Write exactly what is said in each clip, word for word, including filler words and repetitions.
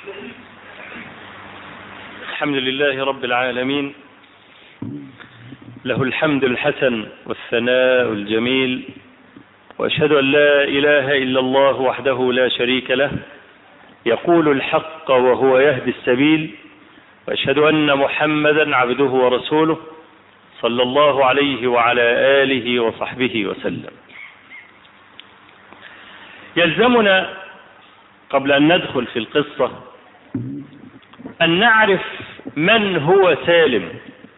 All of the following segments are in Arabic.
الحمد لله رب العالمين، له الحمد الحسن والثناء الجميل، وأشهد أن لا إله إلا الله وحده لا شريك له يقول الحق وهو يهدي السبيل، وأشهد أن محمدا عبده ورسوله صلى الله عليه وعلى آله وصحبه وسلم. يلزمنا قبل أن ندخل في القصة أن نعرف من هو سالم،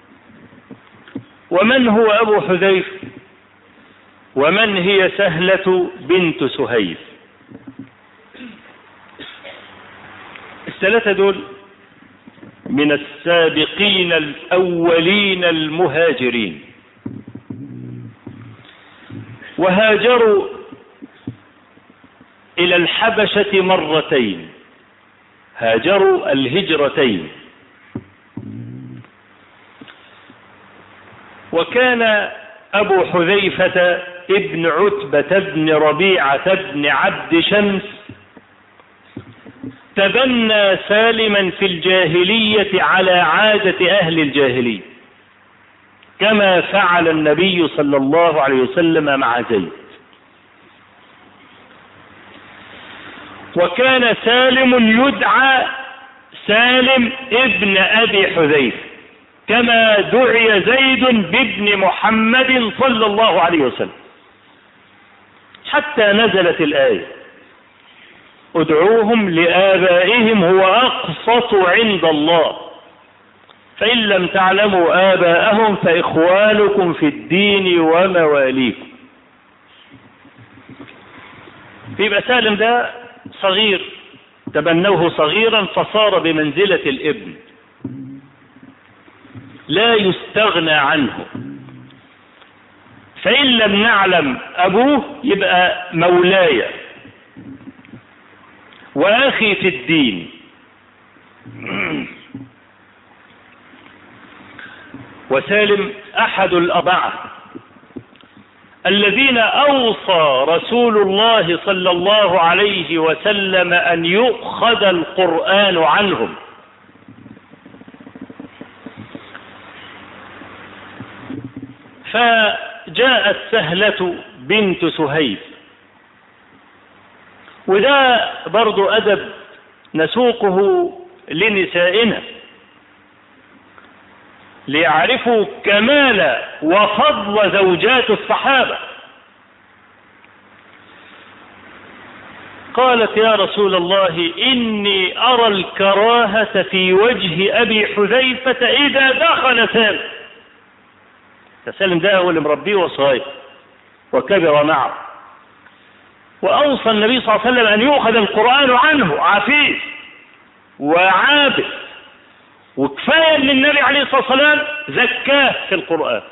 ومن هو أبو حذيفة، ومن هي سهلة بنت سهيل. الثلاثة دول من السابقين الأولين المهاجرين، وهاجروا إلى الحبشة مرتين، هاجروا الهجرتين. وكان أبو حذيفة ابن عتبة بن ربيعة بن عبد شمس تبنى سالما في الجاهلية على عادة أهل الجاهلية، كما فعل النبي صلى الله عليه وسلم مع زيد. وكان سالم يدعى سالم ابن أبي حذيفة، كما دعي زيد بابن محمد صلى الله عليه وسلم، حتى نزلت الآية: ادعوهم لآبائهم هو أقسط عند الله، فإن لم تعلموا آباءهم فإخوانكم في الدين ومواليكم. يبقى سالم ده صغير، تبنوه صغيرا فصار بمنزلة الابن، لا يستغنى عنه. فإن لم نعلم أبوه يبقى مولاي وأخي في الدين. وسالم أحد الأربعة الذين أوصى رسول الله صلى الله عليه وسلم أن يؤخذ القرآن عنهم. فجاءت سهلة بنت سهيل، وده برضو أدب نسوقه لنسائنا ليعرفوا كمال وفضل زوجات الصحابة. قالت: يا رسول الله، إني أرى الكراهة في وجه أبي حذيفة إذا دخل سالم. سالم ده هو اللي مربيه وصغير وكبر معه، وأوصى النبي صلى الله عليه وسلم أن يؤخذ القرآن عنه، عفيف وعابد، وكفاية ان النبي عليه الصلاة والسلام زكاه في القرآن.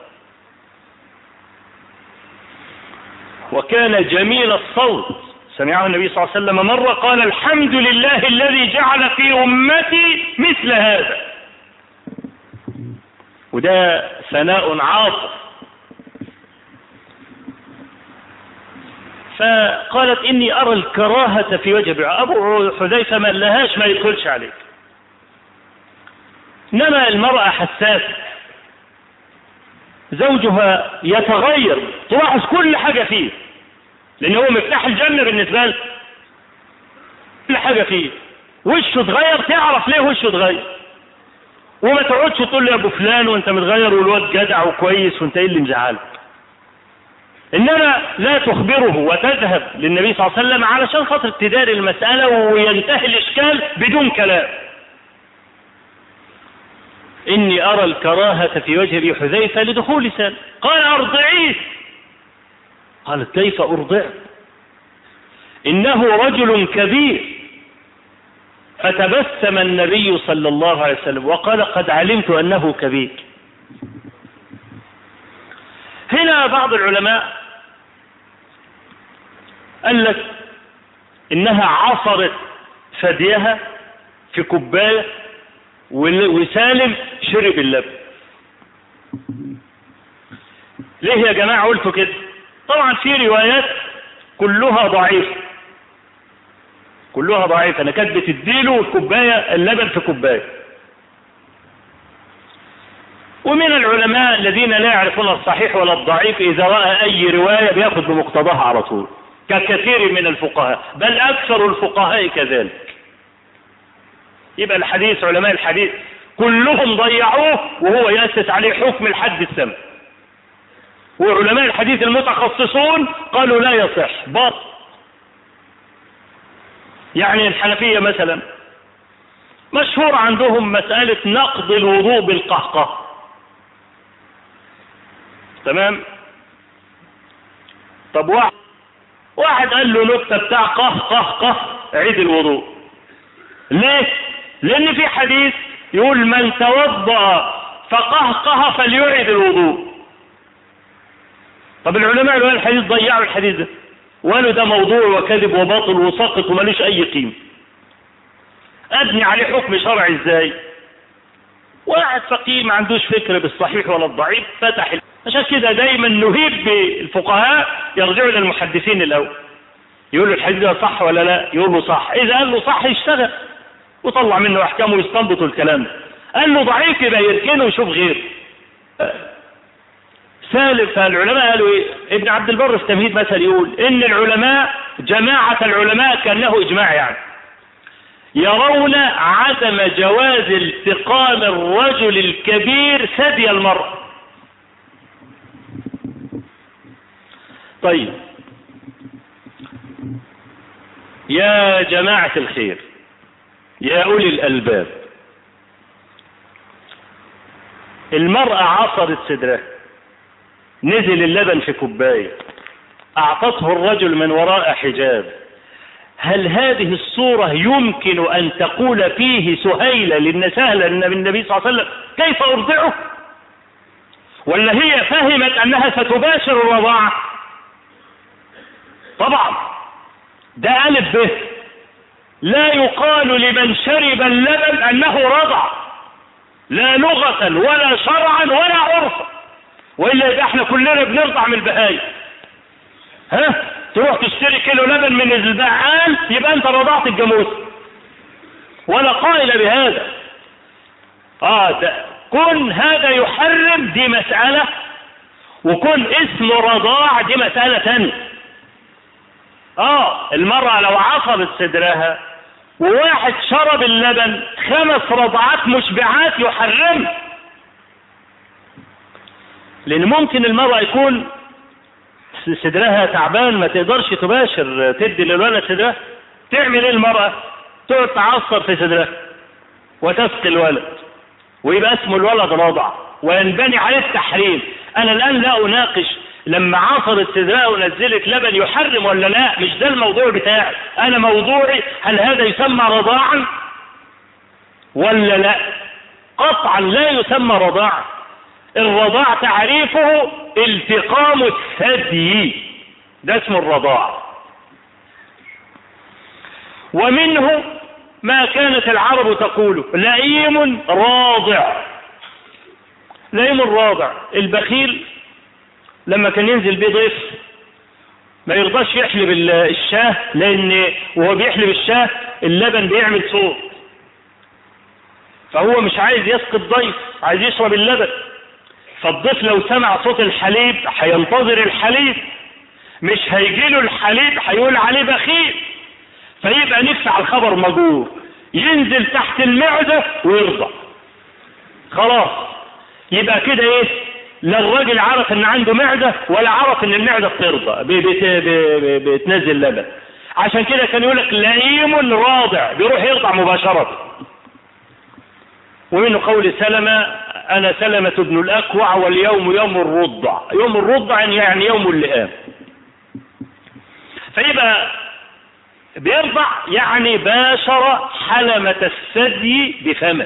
وكان جميل الصوت، سمعه النبي صلى الله عليه وسلم مرة قال: الحمد لله الذي جعل في أمتي مثل هذا. وده ثناء عاطف. فقالت: إني أرى الكراهة في وجه أبو حذيفة، ما لهاش ما يدخلش عليك. إنما المرأة حساسة، زوجها يتغير، تلاحظ كل حاجة فيه، لأن هو مفتاح الجنة بالنسبة له. كل حاجة فيه وشه اتغير، تعرف ليه وشه اتغير، وما تقعدش تقول لي يا ابو فلان وانت متغير والواد جدع وكويس وانت ايه اللي مزعلك. انما لا تخبره وتذهب للنبي صلى الله عليه وسلم علشان خاطر تداري المسألة وينتهي الاشكال بدون كلام. إني أرى الكراهة في وجه أبي حذيفة لدخول سالم. قال: أرضعيه. قالت: كيف أرضع؟ إنه رجل كبير. فتبسم النبي صلى الله عليه وسلم وقال: قد علمت أنه كبير. هنا بعض العلماء قال لك إنها عصرت ثديها في كوباية وسالم شرب اللبن. ليه يا جماعة قلتوا كده؟ طبعا في روايات كلها ضعيفة، كلها ضعيفة. أنا كانت بتديله الكوباية اللبن في كوباية. ومن العلماء الذين لا يعرفون الصحيح ولا الضعيف إذا رأى أي رواية بياخد بمقتضاها على طول، ككثير من الفقهاء، بل أكثر الفقهاء كذلك. يبقى الحديث، علماء الحديث كلهم ضيعوه وهو يأسس عليه حكم الحد السمع. وعلماء الحديث المتخصصون قالوا لا يصح باطل. يعني الحنفية مثلا مشهور عندهم مسألة نقض الوضوء بالقهقه. تمام؟ طب واحد واحد قال له نكتة بتاع قه قه قه عيد الوضوء. ليه؟ لأن في حديث يقول من توضأ فقهقه فليعيد الوضوء. طب العلماء اللي قالوا الحديث ضيعوا الحديث ده وقالوا ده موضوع وكذب وباطل وساقط ومالوش أي قيمة. أبني عليه حكم شرعي إزاي؟ واحد فقيه ما عندوش فكر بالصحيح ولا الضعيف فتح. عشان كده دايما نهيب بالفقهاء يرجعوا الى المحدثين الاول، يقول له الحديث ده صح ولا لا؟ يقول له صح. اذا قال له صح يشتغل وطلع منه احكامه ويستنبط الكلام ده. قال له ضعيف يبقى يركنه ويشوف غيره. سالف. فالعلماء قالوا ايه؟ ابن عبد البر في تمهيد مثل يقول ان العلماء، جماعة العلماء كأنه اجماع يعني، يرون عدم جواز التقام الرجل الكبير ثدي المرأة. طيب يا جماعة الخير، يا أولي الألباب، المرأة عصرت صدرها، نزل اللبن في كوباية، أعطته الرجل من وراء حجاب، هل هذه الصورة يمكن أن تقول فيه سهيلة لأن سهلة من النبي صلى الله عليه وسلم كيف أرضعه؟ ولا هي فهمت أنها ستباشر الرضاعة؟ طبعا ده ألف به. لا يقال لمن شرب اللبن أنه رضع، لا لغة ولا شرعا ولا عرفا، وإلا يبقى احنا كلنا بنرضع من البهايم. ها تروح تشتري كيلو لبن من البقال يبقى انت رضعت الجاموس، ولا قائل بهذا. اه ده كن هذا يحرم دي مسألة، وكن اسم رضاع دي مسألة ثانية. اه المرأة لو عصبت صدرها وواحد شرب اللبن خمس رضعات مشبعات يحرم، لان ممكن المرأة يكون صدرها تعبان ما تقدرش تباشر تدي للولد صدرها. تعمل ايه المرأة؟ تقعد تعصر في صدرها وتسقي الولد ويبقى اسمه الولد رضع وينبني عليه التحريم. انا الان لا اناقش لما عصرت صدرها ونزلت لبن يحرم ولا لا، مش ده الموضوع بتاعي. انا موضوعي هل هذا يسمى رضاعا ولا لا؟ قطعا لا يسمى رضاعا. الرضاع تعريفه التقام الثدي، ده اسمه الرضاع. ومنه ما كانت العرب تقوله لئيم راضع. لئيم الراضع البخيل لما كان ينزل بيه ضيف ما يرضاش يحلب الشاه، لان وهو بيحلب الشاه اللبن بيعمل صوت، فهو مش عايز يسقي الضيف، عايز يشرب اللبن. فالضيف لو سمع صوت الحليب هينتظر الحليب، مش هيجيله الحليب هيقول عليه بخيل، فيبقى نفس على الخبر مجور، ينزل تحت المعدة ويرضع. خلاص يبقى كده ايه؟ لا الراجل عرف ان عنده معدة ولا عرف ان المعدة بترضع بتنزل لبن. عشان كده كان يقولك لئيم راضع، بيروح يرضع مباشرة. ومنه قول سلمة انا سلمة ابن الاكوع واليوم يوم الرضع. يوم الرضع يعني يوم اللئام. فيبقى بيرضع يعني باشر حلمة الثدي بفمه.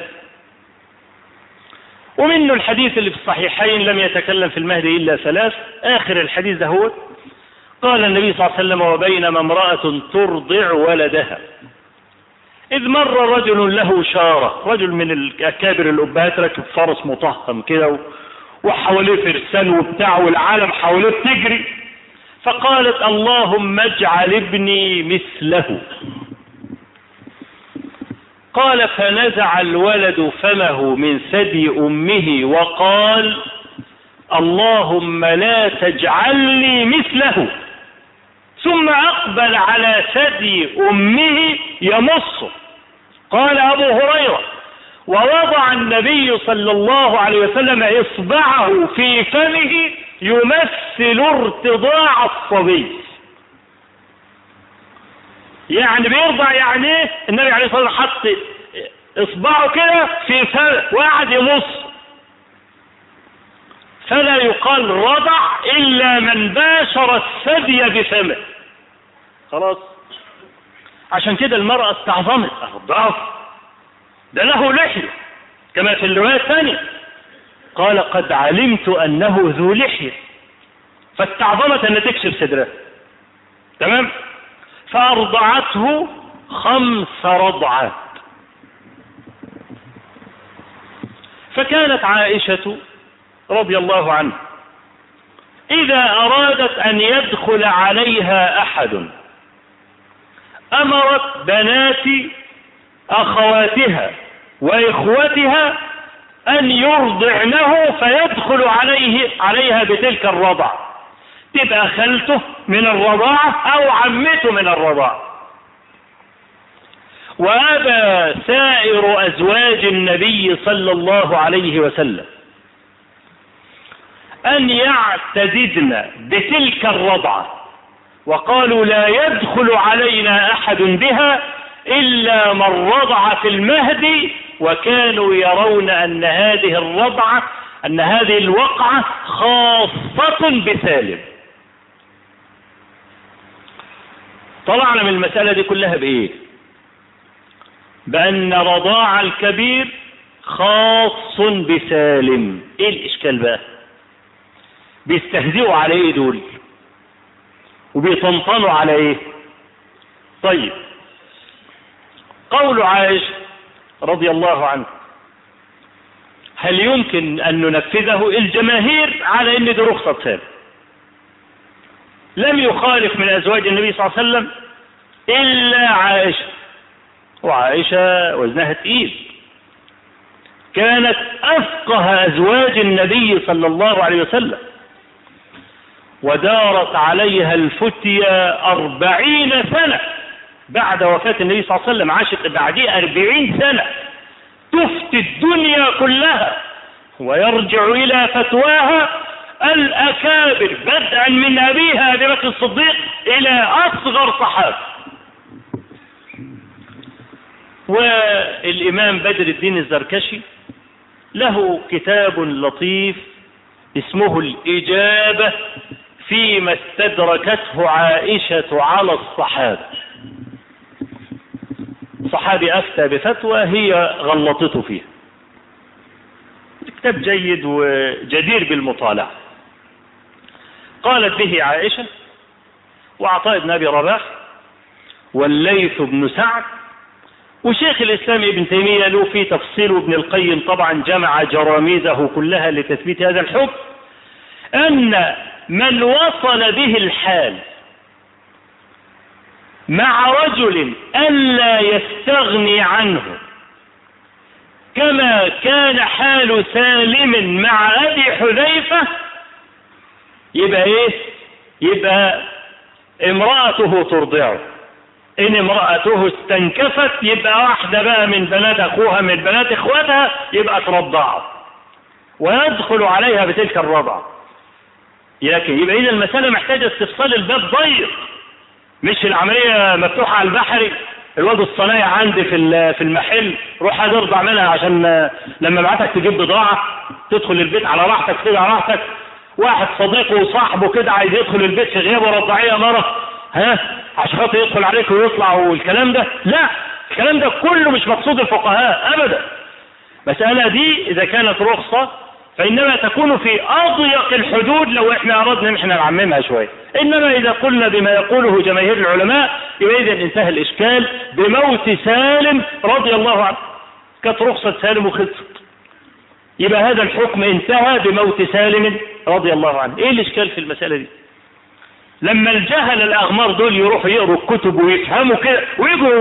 ومنه الحديث اللي في الصحيحين لم يتكلم في المهدي إلا ثلاث. آخر الحديث ده هو قال النبي صلى الله عليه وسلم وبينما امرأة ترضع ولدها إذ مر رجل له شارة، رجل من الأكابر الأبهات راكب فرس مطهم كده وحواليه فرسان وبتاع والعالم حواليه تجري، فقالت اللهم اجعل ابني مثله. قال فنزع الولد فمه من ثدي أمه وقال اللهم لا تجعلني مثله، ثم أقبل على ثدي أمه يمصه. قال أبو هريرة ووضع النبي صلى الله عليه وسلم إصبعه في فمه يمثل ارتضاع الصبي، يعني بيرضع. يعني النبي عليه الصلاة والسلام حط إصبعه كده في فمه وقعد يمص. فلا يقال رضع إلا من باشر الثدي بفمه. خلاص. عشان كده المرأة استعظمت الضعف ده له لحية كما في الرواية الثانية، قال قد علمت أنه ذو لحية، فاستعظمت أن تكشف صدرها. تمام. فأرضعته خمس رضعات. فكانت عائشة رضي الله عنها إذا أرادت أن يدخل عليها أحد أمرت بنات أخواتها وإخوتها أن يرضعنه فيدخل عليه عليها بتلك الرضع، تبقى خالته من الرضاعة أو عمته من الرضاعة. وأبى سائر أزواج النبي صلى الله عليه وسلم أن يعتددن بتلك الرضعة، وقالوا لا يدخل علينا أحد بها إلا من رضع في المهد، وكانوا يرون أن هذه الرضعة أن هذه الوقعة خاصة بسالم. طلعنا من المسألة دي كلها بإيه؟ بأن رضاع الكبير خاص بسالم. إيه الإشكال بقى؟ بيستهزئوا على إيه دول وبيطنطنوا على إيه؟ طيب، قول عائشة رضي الله عنه هل يمكن أن ننفذه؟ الجماهير على أن دي رخصة سالم، لم يخالف من أزواج النبي صلى الله عليه وسلم إلا عائشة، وعائشة وزنها تقيل، كانت أفقه أزواج النبي صلى الله عليه وسلم، ودارت عليها الفتية أربعين سنة بعد وفاة النبي صلى الله عليه وسلم، عاشت بعديه أربعين سنة تفتي الدنيا كلها، ويرجع إلى فتواها الأكابر بدءا من أبيها أبي بكر الصديق إلى أصغر صحابة. والإمام بدر الدين الزركشي له كتاب لطيف اسمه الإجابة فيما استدركته عائشة على الصحابة. صحابي أفتى بفتوى هي غلطته فيها، كتاب جيد وجدير بالمطالعة. قالت به عائشة وعطاء بن أبي رباح والليث بن سعد وشيخ الإسلام ابن تيمية له في تفصيل، وابن القيم طبعا جمع جراميزه كلها لتثبيت هذا الحكم، أن من وصل به الحال مع رجل ألا يستغني عنه كما كان حال سالم مع أبي حذيفة، يبقى إيه؟ يبقى امرأته ترضعه. إن امرأته استنكفت يبقى واحدة بقى من بنات أخوها من بنات إخواتها يبقى ترضعه ويدخل عليها بتلك الرضعة. لكن يبقى إذا المسألة محتاجة استفصال، الباب ضيق، مش العملية مفتوحة على البحري. الواد الصنايع عندي في في المحل روح هترضع منها عشان لما ابعتك تجيب بضاعة تدخل البيت على راحتك كده على راحتك. واحد صديقه وصاحبه كده عايز يدخل البيت في غيابه رضعيه مرة ها عشان خاطر يدخل عليك ويطلع والكلام ده، لا، الكلام ده كله مش مقصود الفقهاء ابدا. مسألة دي اذا كانت رخصة فإنما تكون في أضيق الحدود لو إحنا أردنا إن إحنا نعممها شوية، إنما إذا قلنا بما يقوله جماهير العلماء يبقى إذا انتهى الإشكال بموت سالم رضي الله عنه. كانت رخصة سالم وخلصت، يبقى هذا الحكم انتهى بموت سالم رضي الله عنه. إيه الإشكال في المسألة دي؟ لما الجهل الأغمار دول يروحوا يقروا الكتب ويفهموا كده ويجوا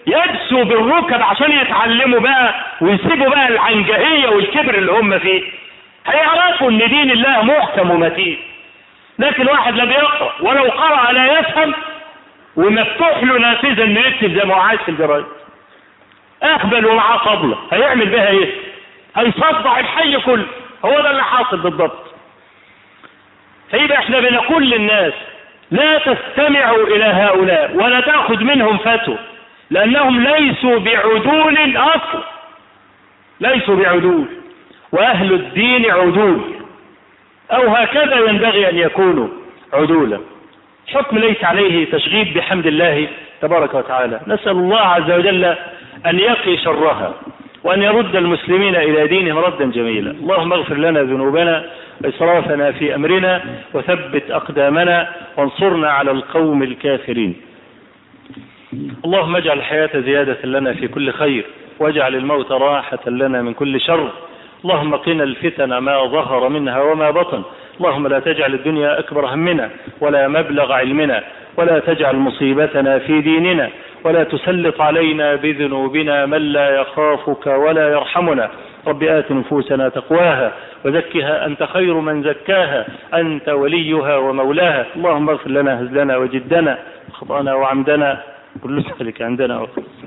يدسوا بالركب عشان يتعلموا بقى ويسيبوا بقى العنجهية والكبر اللي هم فيه، هيعرفوا ان دين الله محكم ومتين. لكن واحد لا بيقرأ ولو قرأ لا يفهم، ومفتوح له نافذة انه يكتب زي ما هو عايز في الجرايد، اقبل ومعاه قبله، هيعمل بها ايه؟ هيصدع الحي كله. هو ده اللي حاصل بالضبط. فيبقى احنا بنقول للناس لا تستمعوا الى هؤلاء ولا تأخذ منهم فتوى، لانهم ليسوا بعدول اصلا، ليسوا بعدول، واهل الدين عدول، او هكذا ينبغي ان يكونوا عدولا. حكم ليس عليه تشغيب بحمد الله تبارك وتعالى. نسأل الله عز وجل ان يقي شرها وأن يرد المسلمين إلى دينهم ردا جميلا. اللهم اغفر لنا ذنوبنا وإسرافنا في أمرنا وثبت أقدامنا وانصرنا على القوم الكافرين. اللهم اجعل الحياة زيادة لنا في كل خير، واجعل الموت راحة لنا من كل شر. اللهم قنا الفتن ما ظهر منها وما بطن. اللهم لا تجعل الدنيا أكبر همنا ولا مبلغ علمنا، ولا تجعل مصيبتنا في ديننا، ولا تسلط علينا بذنوبنا من لا يخافك ولا يرحمنا. رب آت نفوسنا تقواها وزكها أنت خير من زكاها، أنت وليها ومولاها. اللهم اغفر لنا هزلنا وجدنا وخطأنا وعمدنا، كل ذلك عندنا.